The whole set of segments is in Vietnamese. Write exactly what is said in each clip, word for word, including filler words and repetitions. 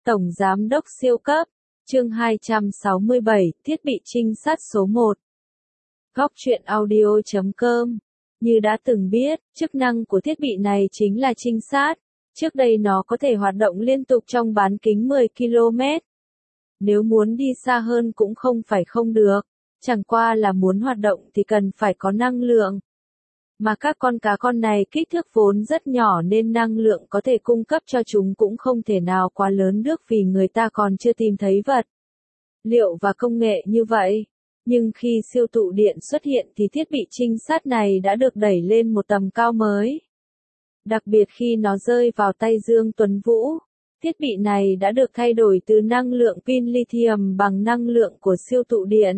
Tổng Giám đốc siêu cấp, chương hai trăm sáu mươi bảy, thiết bị trinh sát số một. Góc truyện audio chấm com. Như đã từng biết, chức năng của thiết bị này chính là trinh sát. Trước đây nó có thể hoạt động liên tục trong bán kính mười ki lô mét. Nếu muốn đi xa hơn cũng không phải không được, chẳng qua là muốn hoạt động thì cần phải có năng lượng. Mà các con cá con này kích thước vốn rất nhỏ nên năng lượng có thể cung cấp cho chúng cũng không thể nào quá lớn được vì người ta còn chưa tìm thấy vật liệu và công nghệ như vậy. Nhưng khi siêu tụ điện xuất hiện thì thiết bị trinh sát này đã được đẩy lên một tầm cao mới. Đặc biệt khi nó rơi vào tay Dương Tuấn Vũ, thiết bị này đã được thay đổi từ năng lượng pin lithium bằng năng lượng của siêu tụ điện.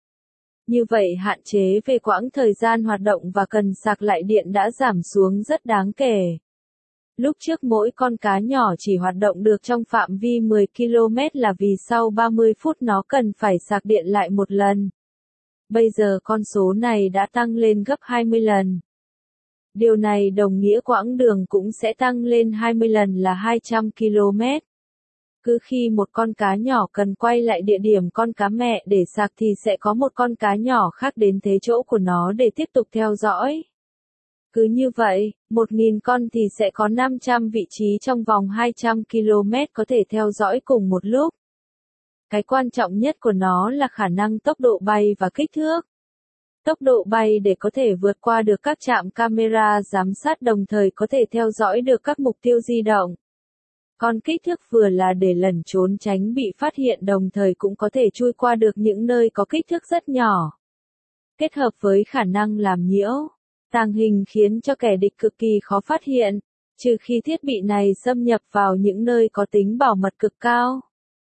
Như vậy hạn chế về quãng thời gian hoạt động và cần sạc lại điện đã giảm xuống rất đáng kể. Lúc trước mỗi con cá nhỏ chỉ hoạt động được trong phạm vi mười ki lô mét là vì sau ba mươi phút nó cần phải sạc điện lại một lần. Bây giờ con số này đã tăng lên gấp hai mươi lần. Điều này đồng nghĩa quãng đường cũng sẽ tăng lên hai mươi lần là hai trăm ki lô mét. Cứ khi một con cá nhỏ cần quay lại địa điểm con cá mẹ để sạc thì sẽ có một con cá nhỏ khác đến thế chỗ của nó để tiếp tục theo dõi. Cứ như vậy, một nghìn con thì sẽ có năm trăm vị trí trong vòng hai trăm ki lô mét có thể theo dõi cùng một lúc. Cái quan trọng nhất của nó là khả năng tốc độ bay và kích thước. Tốc độ bay để có thể vượt qua được các trạm camera giám sát đồng thời có thể theo dõi được các mục tiêu di động. Còn kích thước vừa là để lẩn trốn tránh bị phát hiện đồng thời cũng có thể chui qua được những nơi có kích thước rất nhỏ. Kết hợp với khả năng làm nhiễu, tàng hình khiến cho kẻ địch cực kỳ khó phát hiện, trừ khi thiết bị này xâm nhập vào những nơi có tính bảo mật cực cao.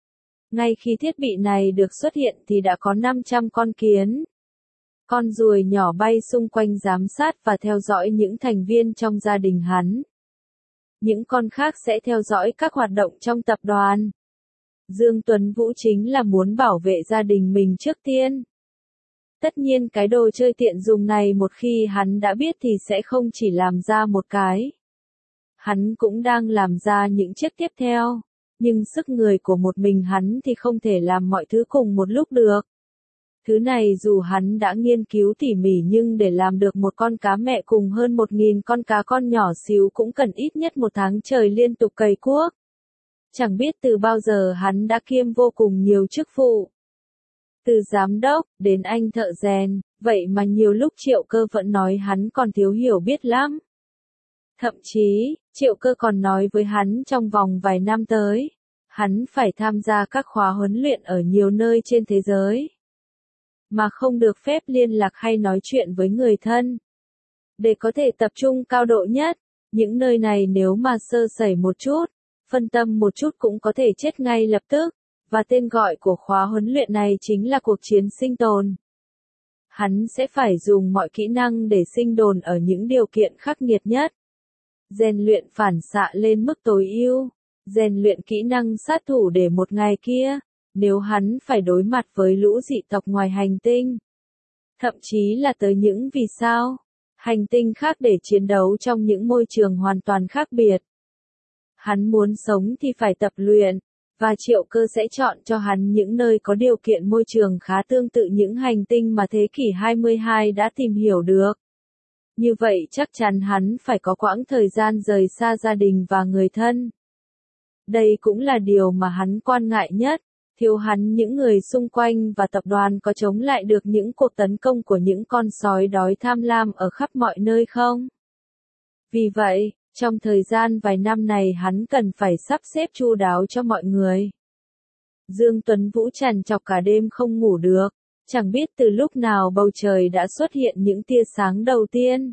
Ngay khi thiết bị này được xuất hiện thì đã có năm trăm con kiến, con ruồi nhỏ bay xung quanh giám sát và theo dõi những thành viên trong gia đình hắn. Những con khác sẽ theo dõi các hoạt động trong tập đoàn. Dương Tuấn Vũ chính là muốn bảo vệ gia đình mình trước tiên. Tất nhiên cái đồ chơi tiện dùng này một khi hắn đã biết thì sẽ không chỉ làm ra một cái. Hắn cũng đang làm ra những chiếc tiếp theo. Nhưng sức người của một mình hắn thì không thể làm mọi thứ cùng một lúc được. Thứ này dù hắn đã nghiên cứu tỉ mỉ nhưng để làm được một con cá mẹ cùng hơn một nghìn con cá con nhỏ xíu cũng cần ít nhất một tháng trời liên tục cày cuốc. Chẳng biết từ bao giờ hắn đã kiêm vô cùng nhiều chức vụ. Từ giám đốc, đến anh thợ rèn, vậy mà nhiều lúc Triệu Cơ vẫn nói hắn còn thiếu hiểu biết lắm. Thậm chí, Triệu Cơ còn nói với hắn trong vòng vài năm tới, hắn phải tham gia các khóa huấn luyện ở nhiều nơi trên thế giới. Mà không được phép liên lạc hay nói chuyện với người thân. Để có thể tập trung cao độ nhất, những nơi này nếu mà sơ sẩy một chút, phân tâm một chút cũng có thể chết ngay lập tức, và tên gọi của khóa huấn luyện này chính là cuộc chiến sinh tồn. Hắn sẽ phải dùng mọi kỹ năng để sinh tồn ở những điều kiện khắc nghiệt nhất. Rèn luyện phản xạ lên mức tối ưu, rèn luyện kỹ năng sát thủ để một ngày kia, nếu hắn phải đối mặt với lũ dị tộc ngoài hành tinh, thậm chí là tới những vì sao, hành tinh khác để chiến đấu trong những môi trường hoàn toàn khác biệt. Hắn muốn sống thì phải tập luyện, và Triệu Cơ sẽ chọn cho hắn những nơi có điều kiện môi trường khá tương tự những hành tinh mà thế kỷ hai mươi hai đã tìm hiểu được. Như vậy chắc chắn hắn phải có quãng thời gian rời xa gia đình và người thân. Đây cũng là điều mà hắn quan ngại nhất, thiếu hắn những người xung quanh và tập đoàn có chống lại được những cuộc tấn công của những con sói đói tham lam ở khắp mọi nơi không? Vì vậy, trong thời gian vài năm này hắn cần phải sắp xếp chu đáo cho mọi người. Dương Tuấn Vũ trằn trọc cả đêm không ngủ được. Chẳng biết từ lúc nào bầu trời đã xuất hiện những tia sáng đầu tiên.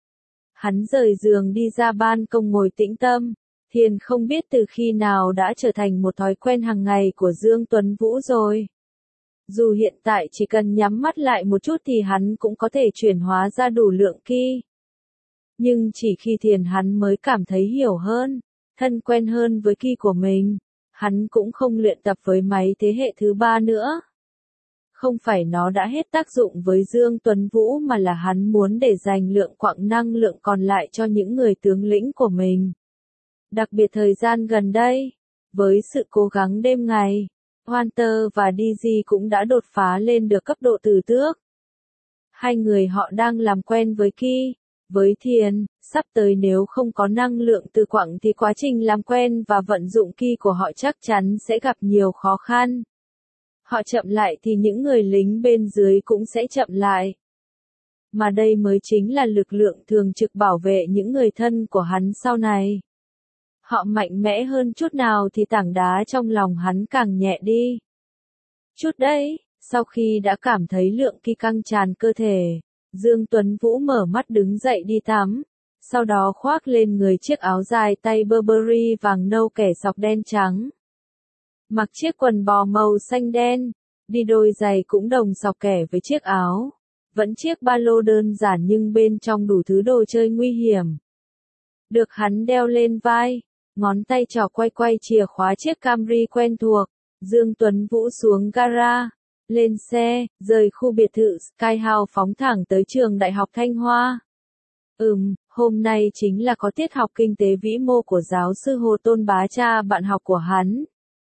Hắn rời giường đi ra ban công ngồi tĩnh tâm, thiền không biết từ khi nào đã trở thành một thói quen hàng ngày của Dương Tuấn Vũ rồi. Dù hiện tại chỉ cần nhắm mắt lại một chút thì hắn cũng có thể chuyển hóa ra đủ lượng ki. Nhưng chỉ khi thiền hắn mới cảm thấy hiểu hơn, thân quen hơn với ki của mình. Hắn cũng không luyện tập với máy thế hệ thứ ba nữa. Không phải nó đã hết tác dụng với Dương Tuấn Vũ mà là hắn muốn để dành lượng quặng năng lượng còn lại cho những người tướng lĩnh của mình. Đặc biệt thời gian gần đây, Với sự cố gắng đêm ngày, Walter và Daisy cũng đã đột phá lên được cấp độ tử tước. Hai người họ đang làm quen với Ki, với thiền, sắp tới nếu không có năng lượng từ quặng thì quá trình làm quen và vận dụng Ki của họ chắc chắn sẽ gặp nhiều khó khăn. Họ chậm lại thì những người lính bên dưới cũng sẽ chậm lại. Mà đây mới chính là lực lượng thường trực bảo vệ những người thân của hắn sau này. Họ mạnh mẽ hơn chút nào thì tảng đá trong lòng hắn càng nhẹ đi. Chút đấy, sau khi đã cảm thấy lượng Ki căng tràn cơ thể, Dương Tuấn Vũ mở mắt đứng dậy đi tắm, sau đó khoác lên người chiếc áo dài tay Burberry vàng nâu kẻ sọc đen trắng. Mặc chiếc quần bò màu xanh đen, đi đôi giày cũng đồng sọc kẻ với chiếc áo. Vẫn chiếc ba lô đơn giản nhưng bên trong đủ thứ đồ chơi nguy hiểm. Được hắn đeo lên vai, ngón tay trỏ quay quay chìa khóa chiếc Camry quen thuộc, Dương Tuấn Vũ xuống gara, lên xe, rời khu biệt thự Sky House phóng thẳng tới trường Đại học Thanh Hoa. Ừm, hôm nay chính là có tiết học kinh tế vĩ mô của giáo sư Hồ Tôn Bá, cha bạn học của hắn.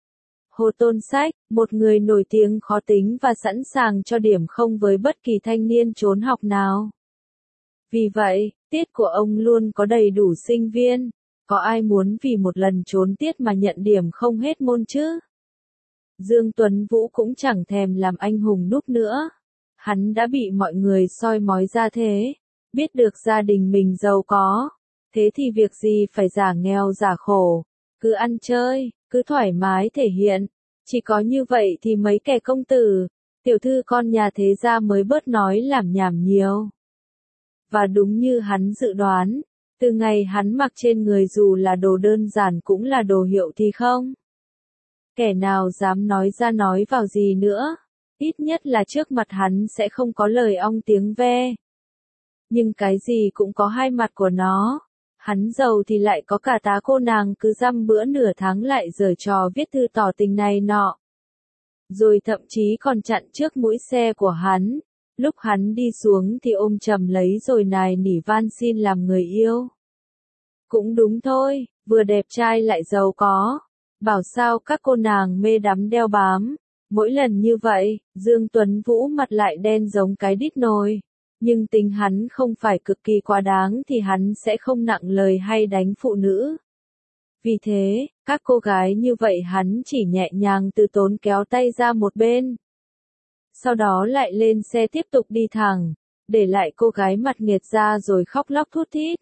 Hồ Tôn Sách, một người nổi tiếng khó tính và sẵn sàng cho điểm không với bất kỳ thanh niên trốn học nào. Vì vậy, tiết của ông luôn có đầy đủ sinh viên. Có ai muốn vì một lần trốn tiết mà nhận điểm không hết môn chứ? Dương Tuấn Vũ cũng chẳng thèm làm anh hùng núp nữa. Hắn đã bị mọi người soi mói ra thế. Biết được gia đình mình giàu có. Thế thì việc gì phải giả nghèo giả khổ. Cứ ăn chơi, cứ thoải mái thể hiện. Chỉ có như vậy thì mấy kẻ công tử, tiểu thư con nhà thế gia mới bớt nói làm nhảm nhiều. Và đúng như hắn dự đoán, từ ngày hắn mặc trên người dù là đồ đơn giản cũng là đồ hiệu thì không. Kẻ nào dám nói ra nói vào gì nữa, ít nhất là trước mặt hắn sẽ không có lời ong tiếng ve. Nhưng cái gì cũng có hai mặt của nó. Hắn giàu thì lại có cả tá cô nàng cứ dăm bữa nửa tháng lại giở trò viết thư tỏ tình này nọ. Rồi thậm chí còn chặn trước mũi xe của hắn. Lúc hắn đi xuống thì ôm chầm lấy rồi nài nỉ van xin làm người yêu. Cũng đúng thôi, vừa đẹp trai lại giàu có. Bảo sao các cô nàng mê đắm đeo bám. Mỗi lần như vậy, Dương Tuấn Vũ mặt lại đen giống cái đít nồi. Nhưng tính hắn không phải cực kỳ quá đáng thì hắn sẽ không nặng lời hay đánh phụ nữ. Vì thế, các cô gái như vậy hắn chỉ nhẹ nhàng từ tốn kéo tay ra một bên. Sau đó lại lên xe tiếp tục đi thẳng, để lại cô gái mặt nghiệt ra rồi khóc lóc thút thít.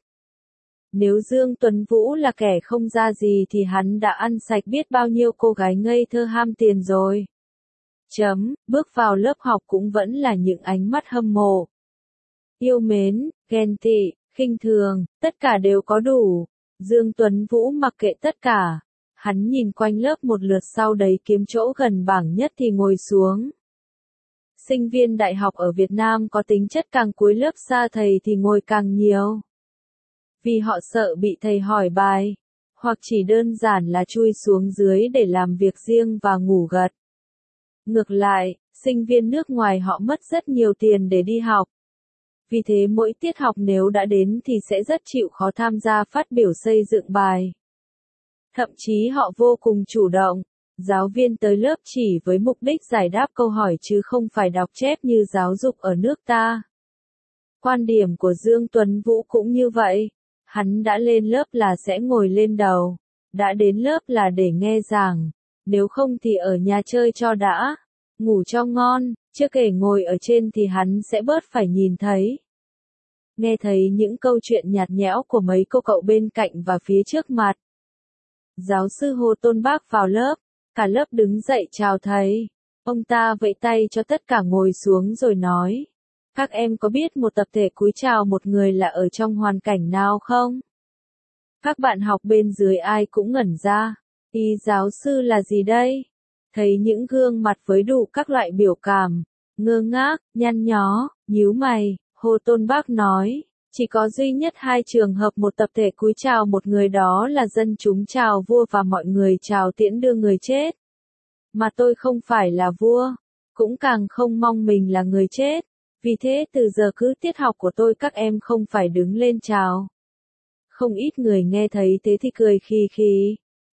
Nếu Dương Tuấn Vũ là kẻ không ra gì thì hắn đã ăn sạch biết bao nhiêu cô gái ngây thơ ham tiền rồi. Chấm, bước vào lớp học cũng vẫn là những ánh mắt hâm mộ. Yêu mến, ghen tị, khinh thường, tất cả đều có đủ. Dương Tuấn Vũ mặc kệ tất cả. Hắn nhìn quanh lớp một lượt sau đấy kiếm chỗ gần bảng nhất thì ngồi xuống. Sinh viên đại học ở Việt Nam có tính chất càng cuối lớp xa thầy thì ngồi càng nhiều. Vì họ sợ bị thầy hỏi bài, hoặc chỉ đơn giản là chui xuống dưới để làm việc riêng và ngủ gật. Ngược lại, sinh viên nước ngoài họ mất rất nhiều tiền để đi học. Vì thế mỗi tiết học nếu đã đến thì sẽ rất chịu khó tham gia phát biểu xây dựng bài. Thậm chí họ vô cùng chủ động. Giáo viên tới lớp chỉ với mục đích giải đáp câu hỏi chứ không phải đọc chép như giáo dục ở nước ta. Quan điểm của Dương Tuấn Vũ cũng như vậy. Hắn đã lên lớp là sẽ ngồi lên đầu. Đã đến lớp là để nghe giảng. Nếu không thì ở nhà chơi cho đã. Ngủ cho ngon. Chưa kể ngồi ở trên thì hắn sẽ bớt phải nhìn thấy. Nghe thấy những câu chuyện nhạt nhẽo của mấy cô cậu bên cạnh và phía trước mặt. Giáo sư Hồ Tôn Bác vào lớp. Cả lớp đứng dậy chào thầy. Ông ta vẫy tay cho tất cả ngồi xuống rồi nói. Các em có biết một tập thể cúi chào một người là ở trong hoàn cảnh nào không? Các bạn học bên dưới ai cũng ngẩn ra. Ý giáo sư là gì đây? Thấy những gương mặt với đủ các loại biểu cảm, ngơ ngác, nhăn nhó, nhíu mày, Hồ Tôn Bác nói. Chỉ có duy nhất hai trường hợp một tập thể cúi chào một người đó là dân chúng chào vua và mọi người chào tiễn đưa người chết. Mà tôi không phải là vua, cũng càng không mong mình là người chết. Vì thế từ giờ cứ tiết học của tôi các em không phải đứng lên chào. Không ít người nghe thấy thế thì cười khì khì.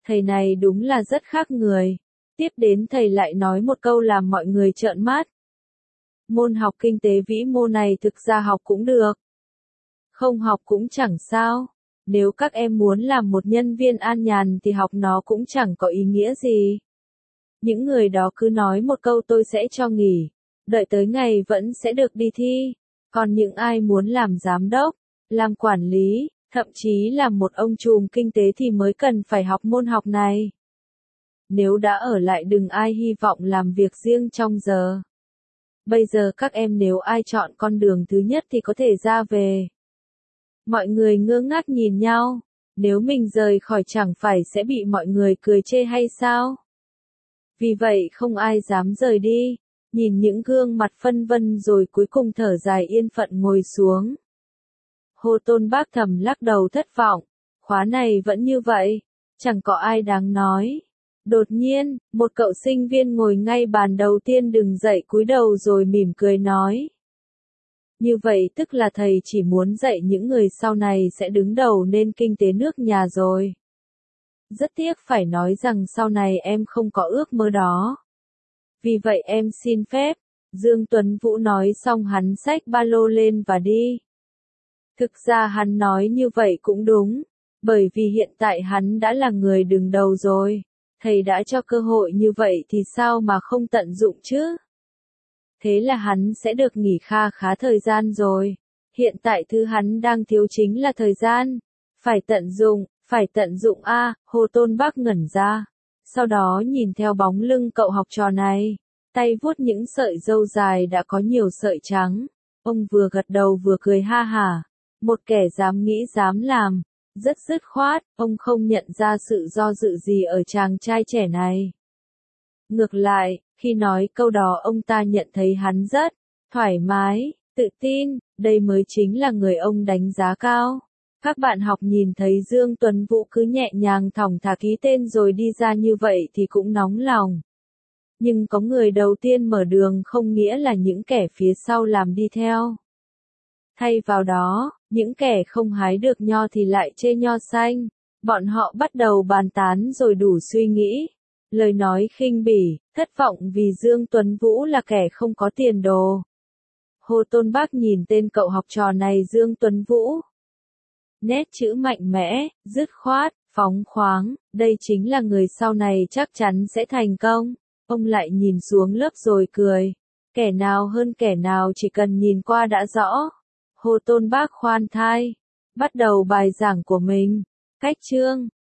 Thầy này đúng là rất khác người. Tiếp đến thầy lại nói một câu làm mọi người trợn mắt. Môn học kinh tế vĩ mô này thực ra học cũng được. Không học cũng chẳng sao. Nếu các em muốn làm một nhân viên an nhàn thì học nó cũng chẳng có ý nghĩa gì. Những người đó cứ nói một câu tôi sẽ cho nghỉ. Đợi tới ngày vẫn sẽ được đi thi. Còn những ai muốn làm giám đốc, làm quản lý, thậm chí là một ông trùm kinh tế thì mới cần phải học môn học này. Nếu đã ở lại đừng ai hy vọng làm việc riêng trong giờ. Bây giờ các em nếu ai chọn con đường thứ nhất thì có thể ra về. Mọi người ngơ ngác nhìn nhau. Nếu mình rời khỏi chẳng phải sẽ bị mọi người cười chê hay sao? Vì vậy không ai dám rời đi. Nhìn những gương mặt phân vân rồi cuối cùng thở dài yên phận ngồi xuống. Hồ Tôn Bác thầm lắc đầu thất vọng. Khóa này vẫn như vậy. Chẳng có ai đáng nói. Đột nhiên, một cậu sinh viên ngồi ngay bàn đầu tiên đứng dậy cúi đầu rồi mỉm cười nói. Như vậy tức là thầy chỉ muốn dạy những người sau này sẽ đứng đầu nên kinh tế nước nhà rồi. Rất tiếc phải nói rằng sau này em không có ước mơ đó. Vì vậy em xin phép. Dương Tuấn Vũ nói xong hắn xách ba lô lên và đi. Thực ra hắn nói như vậy cũng đúng. Bởi vì hiện tại hắn đã là người đứng đầu rồi. Thầy đã cho cơ hội như vậy thì sao mà không tận dụng chứ? Thế là hắn sẽ được nghỉ kha khá thời gian rồi. Hiện tại thứ hắn đang thiếu chính là thời gian. Phải tận dụng, phải tận dụng a. Hồ Tôn Bác ngẩn ra. Sau đó nhìn theo bóng lưng cậu học trò này. Tay vuốt những sợi râu dài đã có nhiều sợi trắng. Ông vừa gật đầu vừa cười ha hả. Một kẻ dám nghĩ dám làm. Rất dứt khoát, ông không nhận ra sự do dự gì ở chàng trai trẻ này. Ngược lại, khi nói câu đó ông ta nhận thấy hắn rất thoải mái, tự tin, đây mới chính là người ông đánh giá cao. Các bạn học nhìn thấy Dương Tuấn Vũ cứ nhẹ nhàng thong thả ký tên rồi đi ra như vậy thì cũng nóng lòng. Nhưng có người đầu tiên mở đường không nghĩa là những kẻ phía sau làm đi theo. Thay vào đó, những kẻ không hái được nho thì lại chê nho xanh. Bọn họ bắt đầu bàn tán rồi đủ suy nghĩ. Lời nói khinh bỉ, thất vọng vì Dương Tuấn Vũ là kẻ không có tiền đồ. Hồ Tôn Bác nhìn tên cậu học trò này Dương Tuấn Vũ. Nét chữ mạnh mẽ, dứt khoát, phóng khoáng, đây chính là người sau này chắc chắn sẽ thành công. Ông lại nhìn xuống lớp rồi cười. Kẻ nào hơn kẻ nào chỉ cần nhìn qua đã rõ. Hồ Tôn Bác khoan thai. Bắt đầu bài giảng của mình. Cách chương.